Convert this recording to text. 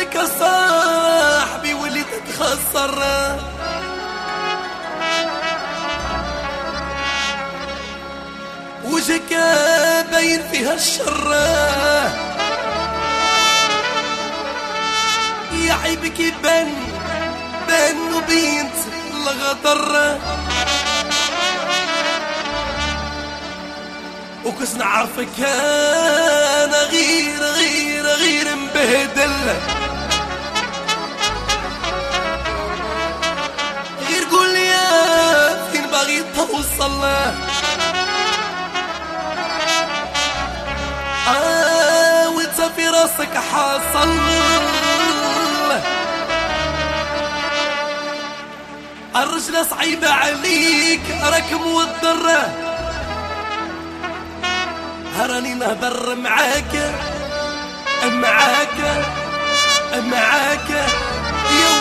فيك صاحبي واللي تتخسر وجهك باين فيها الشر يا عيبك يبان وبينت الغدر وكس نعرفك انا غير مبهدل غير قول لي فين باغي توصل وانت في راسك حاصل الرجلة صعيبة عليك راك موضر هراني نهضر معاك يا